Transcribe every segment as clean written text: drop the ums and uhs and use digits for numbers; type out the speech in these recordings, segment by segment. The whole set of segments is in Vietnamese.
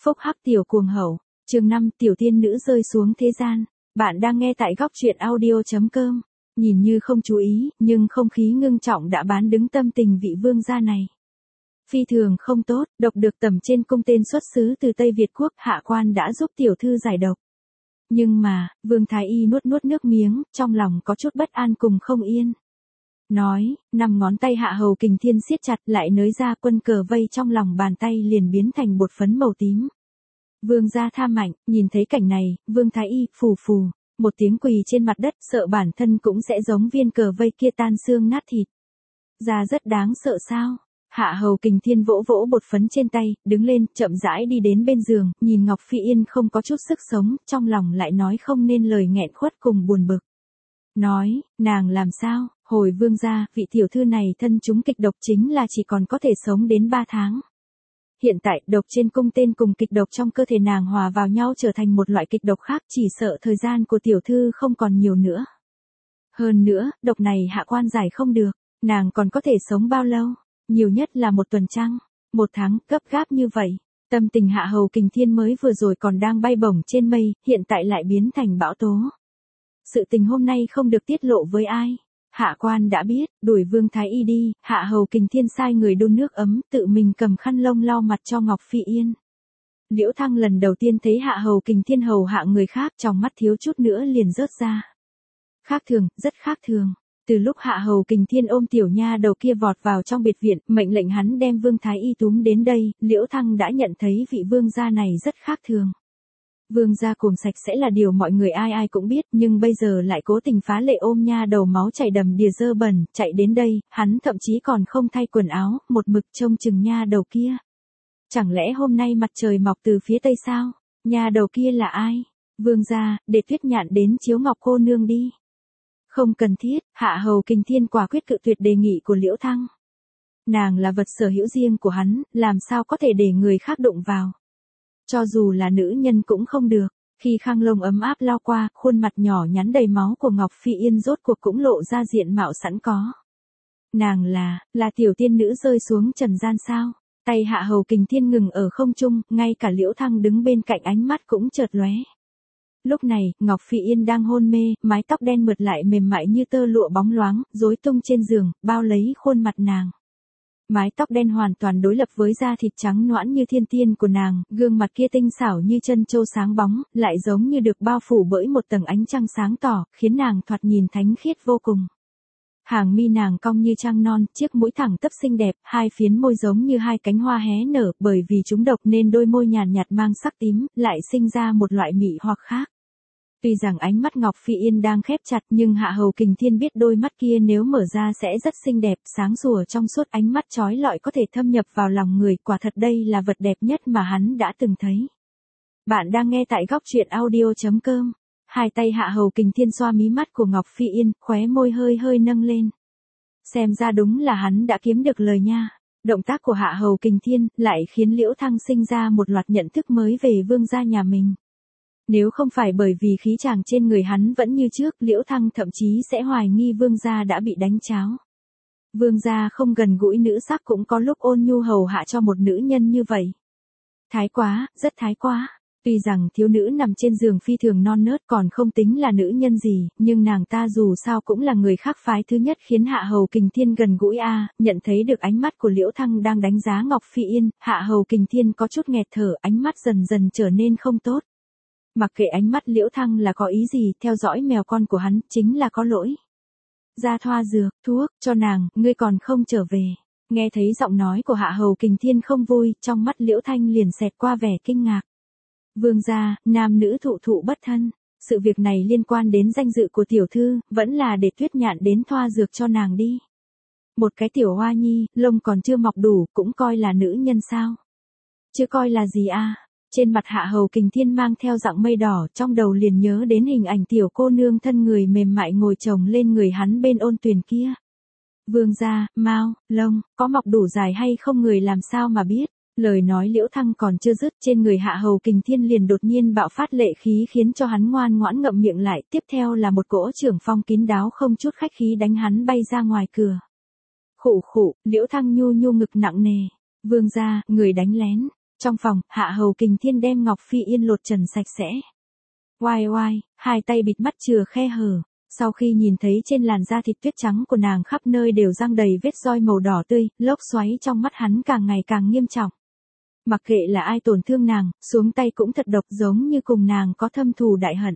Phúc hắc tiểu cuồng hậu, chương 5 tiểu tiên nữ rơi xuống thế gian. Bạn đang nghe tại góc truyện audio.com. Nhìn như không chú ý, nhưng không khí ngưng trọng đã bán đứng tâm tình vị vương gia này. Phi thường không tốt, độc được tẩm trên cung tên xuất xứ từ Tây Việt quốc, hạ quan đã giúp tiểu thư giải độc. Nhưng mà, Vương Thái Y nuốt nuốt nước miếng, trong lòng có chút bất an cùng không yên. Nói, 5 ngón tay Hạ Hầu Kình Thiên siết chặt lại nới ra quân cờ vây trong lòng bàn tay liền biến thành bột phấn màu tím. Vương gia tha mạnh, nhìn thấy cảnh này, Vương Thái Y phù phù, một tiếng quỳ trên mặt đất, sợ bản thân cũng sẽ giống viên cờ vây kia tan xương nát thịt. Ra rất đáng sợ sao? Hạ Hầu Kình Thiên vỗ vỗ bột phấn trên tay, đứng lên, chậm rãi đi đến bên giường, nhìn Ngọc Phi Yên không có chút sức sống, trong lòng lại nói không nên lời nghẹn khuất cùng buồn bực. Nói, nàng làm sao? Hồi vương gia, vị tiểu thư này thân chúng kịch độc chính là chỉ còn có thể sống đến 3 tháng. Hiện tại, độc trên cung tên cùng kịch độc trong cơ thể nàng hòa vào nhau trở thành một loại kịch độc khác, chỉ sợ thời gian của tiểu thư không còn nhiều nữa. Hơn nữa, độc này hạ quan giải không được, nàng còn có thể sống bao lâu? Nhiều nhất là 1 tuần trăng, 1 tháng, gấp gáp như vậy. Tâm tình Hạ Hầu Kình Thiên mới vừa rồi còn đang bay bổng trên mây, hiện tại lại biến thành bão tố. Sự tình hôm nay không được tiết lộ với ai. Hạ quan đã biết, đuổi Vương Thái Y đi, Hạ Hầu Kình Thiên sai người đun nước ấm, tự mình cầm khăn lông lau mặt cho Ngọc Phi Yên. Liễu Thăng lần đầu tiên thấy Hạ Hầu Kình Thiên hầu hạ người khác, trong mắt thiếu chút nữa liền rớt ra. Khác thường, rất khác thường. Từ lúc Hạ Hầu Kình Thiên ôm tiểu nha đầu kia vọt vào trong biệt viện, mệnh lệnh hắn đem Vương Thái Y túm đến đây, Liễu Thăng đã nhận thấy vị vương gia này rất khác thường. Vương gia cuồng sạch sẽ là điều mọi người ai ai cũng biết, nhưng bây giờ lại cố tình phá lệ ôm nha đầu máu chảy đầm đìa dơ bẩn, chạy đến đây, hắn thậm chí còn không thay quần áo, một mực trông chừng nha đầu kia. Chẳng lẽ hôm nay mặt trời mọc từ phía tây sao? Nha đầu kia là ai? Vương gia, để Tuyết Nhạn đến chiếu Ngọc cô nương đi. Không cần thiết, Hạ Hầu Kình Thiên quả quyết cự tuyệt đề nghị của Liễu Thăng. Nàng là vật sở hữu riêng của hắn, làm sao có thể để người khác đụng vào. Cho dù là nữ nhân cũng không được. Khi khăn lông ấm áp lao qua, khuôn mặt nhỏ nhắn đầy máu của Ngọc Phi Yên rốt cuộc cũng lộ ra diện mạo sẵn có. Nàng là tiểu tiên nữ rơi xuống trần gian sao? Tay Hạ Hầu Kình Thiên ngừng ở không trung, ngay cả Liễu Thăng đứng bên cạnh ánh mắt cũng chợt lóe. Lúc này, Ngọc Phi Yên đang hôn mê, mái tóc đen mượt lại mềm mại như tơ lụa bóng loáng, rối tung trên giường, bao lấy khuôn mặt nàng. Mái tóc đen hoàn toàn đối lập với da thịt trắng nõn như thiên tiên của nàng, gương mặt kia tinh xảo như chân châu sáng bóng, lại giống như được bao phủ bởi một tầng ánh trăng sáng tỏ, khiến nàng thoạt nhìn thánh khiết vô cùng. Hàng mi nàng cong như trăng non, chiếc mũi thẳng tắp xinh đẹp, 2 phiến môi giống như 2 cánh hoa hé nở, bởi vì chúng độc nên đôi môi nhàn nhạt mang sắc tím, lại sinh ra một loại mị hoặc khác. Tuy rằng ánh mắt Ngọc Phi Yên đang khép chặt, nhưng Hạ Hầu Kình Thiên biết đôi mắt kia nếu mở ra sẽ rất xinh đẹp, sáng sủa trong suốt, ánh mắt chói lọi có thể thâm nhập vào lòng người, quả thật đây là vật đẹp nhất mà hắn đã từng thấy. Bạn đang nghe tại góc truyện audio.com. Hai tay Hạ Hầu Kình Thiên xoa mí mắt của Ngọc Phi Yên, khóe môi hơi hơi nâng lên. Xem ra đúng là hắn đã kiếm được lời nha. Động tác của Hạ Hầu Kình Thiên lại khiến Liễu Thăng sinh ra một loạt nhận thức mới về vương gia nhà mình. Nếu không phải bởi vì khí chàng trên người hắn vẫn như trước, Liễu Thăng thậm chí sẽ hoài nghi vương gia đã bị đánh cháo. Vương gia không gần gũi nữ sắc cũng có lúc ôn nhu hầu hạ cho một nữ nhân như vậy. Thái quá, rất thái quá. Tuy rằng thiếu nữ nằm trên giường phi thường non nớt còn không tính là nữ nhân gì, nhưng nàng ta dù sao cũng là người khác phái thứ nhất khiến Hạ Hầu Kình Thiên gần gũi nhận thấy được ánh mắt của Liễu Thăng đang đánh giá Ngọc Phi Yên, Hạ Hầu Kình Thiên có chút nghẹt thở, ánh mắt dần dần trở nên không tốt. Mặc kệ ánh mắt Liễu Thăng là có ý gì, theo dõi mèo con của hắn, chính là có lỗi. Ra thoa dược, thuốc, cho nàng, ngươi còn không trở về. Nghe thấy giọng nói của Hạ Hầu Kình Thiên không vui, trong mắt Liễu Thanh liền xẹt qua vẻ kinh ngạc. Vương gia, nam nữ thụ thụ bất thân. Sự việc này liên quan đến danh dự của tiểu thư, vẫn là để Tuyết Nhạn đến thoa dược cho nàng đi. Một cái tiểu hoa nhi, lông còn chưa mọc đủ, cũng coi là nữ nhân sao? Chứ coi là gì Trên mặt Hạ Hầu Kình Thiên mang theo dạng mây đỏ, trong đầu liền nhớ đến hình ảnh tiểu cô nương thân người mềm mại ngồi chồng lên người hắn bên ôn tuyền kia. Vương gia, mau, lông, có mọc đủ dài hay không người làm sao mà biết. Lời nói Liễu Thăng còn chưa dứt, trên người Hạ Hầu Kình Thiên liền đột nhiên bạo phát lệ khí khiến cho hắn ngoan ngoãn ngậm miệng lại, tiếp theo là một cỗ trưởng phong kín đáo không chút khách khí đánh hắn bay ra ngoài cửa. Khụ khụ, Liễu Thăng nhu nhu ngực nặng nề. Vương gia, người đánh lén. Trong phòng, Hạ Hầu Kình Thiên đem Ngọc Phi Yên lột trần sạch sẽ. Oai oai, hai tay bịt mắt chừa khe hở. Sau khi nhìn thấy trên làn da thịt tuyết trắng của nàng khắp nơi đều răng đầy vết roi màu đỏ tươi, lốc xoáy trong mắt hắn càng ngày càng nghiêm trọng. Mặc kệ là ai tổn thương nàng, xuống tay cũng thật độc, giống như cùng nàng có thâm thù đại hận.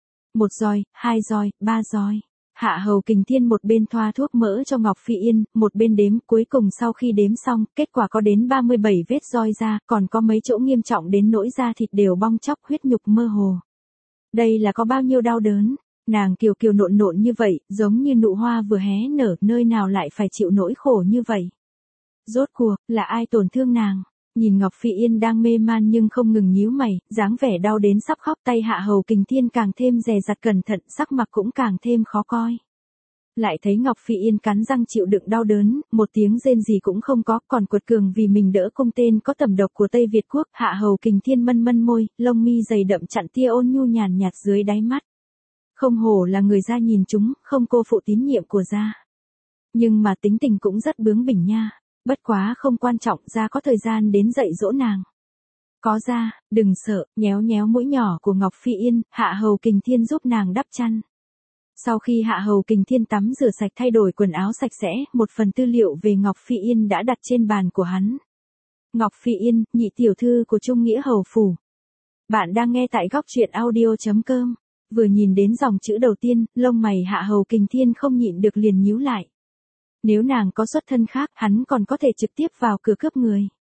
1 roi, 2 roi, 3 roi. Hạ Hầu Kình Thiên một bên thoa thuốc mỡ cho Ngọc Phi Yên, một bên đếm, cuối cùng sau khi đếm xong, kết quả có đến 37 vết roi ra, còn có mấy chỗ nghiêm trọng đến nỗi da thịt đều bong tróc, huyết nhục mơ hồ. Đây là có bao nhiêu đau đớn? Nàng kiều kiều nộn nộn như vậy, giống như nụ hoa vừa hé nở, nơi nào lại phải chịu nỗi khổ như vậy? Rốt cuộc, là ai tổn thương nàng? Nhìn Ngọc Phi Yên đang mê man nhưng không ngừng nhíu mày, dáng vẻ đau đến sắp khóc, tay Hạ Hầu Kình Thiên càng thêm dè dặt cẩn thận, sắc mặt cũng càng thêm khó coi. Lại thấy Ngọc Phi Yên cắn răng chịu đựng đau đớn, một tiếng rên gì cũng không có, còn quật cường vì mình đỡ cung tên có tầm độc của Tây Việt quốc. Hạ Hầu Kình Thiên mân môi, lông mi dày đậm chặn tia ôn nhu nhàn nhạt dưới đáy mắt. Không hổ là người gia nhìn chúng, không cô phụ tín nhiệm của gia. Nhưng mà tính tình cũng rất bướng bỉnh nha. Bất quá không quan trọng, gia có thời gian đến dạy dỗ nàng. Có gia, đừng sợ, nhéo nhéo mũi nhỏ của Ngọc Phi Yên, Hạ Hầu Kình Thiên giúp nàng đắp chăn. Sau khi Hạ Hầu Kình Thiên tắm rửa sạch thay đổi quần áo sạch sẽ, một phần tư liệu về Ngọc Phi Yên đã đặt trên bàn của hắn. Ngọc Phi Yên, nhị tiểu thư của Trung Nghĩa Hầu Phủ. Bạn đang nghe tại góc truyện audio.com. Vừa nhìn đến dòng chữ đầu tiên, lông mày Hạ Hầu Kình Thiên không nhịn được liền nhíu lại. Nếu nàng có xuất thân khác, hắn còn có thể trực tiếp vào cửa cướp người.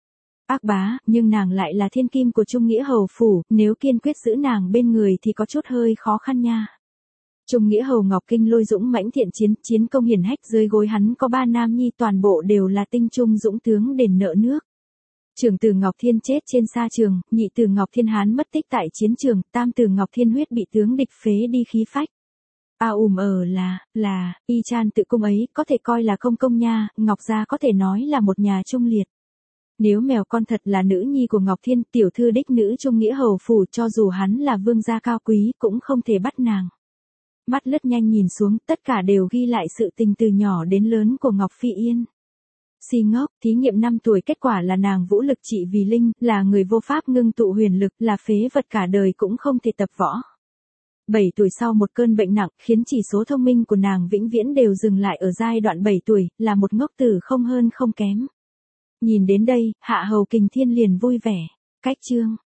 Ác bá, nhưng nàng lại là thiên kim của Trung Nghĩa Hầu Phủ, nếu kiên quyết giữ nàng bên người thì có chút hơi khó khăn nha. Trung Nghĩa Hầu Ngọc Kinh Lôi dũng mãnh thiện chiến, chiến công hiển hách, dưới gối hắn có 3 nam nhi, toàn bộ đều là tinh trung dũng tướng đền nợ nước. Trưởng tử Ngọc Thiên chết trên sa trường, nhị tử Ngọc Thiên Hán mất tích tại chiến trường, tam tử Ngọc Thiên Huyết bị tướng địch phế đi khí phách. Y Chan tự cung ấy, có thể coi là công công nha, Ngọc gia có thể nói là một nhà trung liệt. Nếu mèo con thật là nữ nhi của Ngọc Thiên, tiểu thư đích nữ Trung Nghĩa Hầu Phủ, cho dù hắn là vương gia cao quý, cũng không thể bắt nàng. Mắt lướt nhanh nhìn xuống, tất cả đều ghi lại sự tình từ nhỏ đến lớn của Ngọc Phi Yên. Si ngốc, thí nghiệm 5 tuổi, kết quả là nàng vũ lực trị vì linh, là người vô pháp ngưng tụ huyền lực, là phế vật cả đời cũng không thể tập võ. 7 tuổi sau một cơn bệnh nặng, khiến chỉ số thông minh của nàng vĩnh viễn đều dừng lại ở giai đoạn 7 tuổi, là một ngốc tử không hơn không kém. Nhìn đến đây, Hạ Hầu Kình Thiên liền vui vẻ. Cách chương.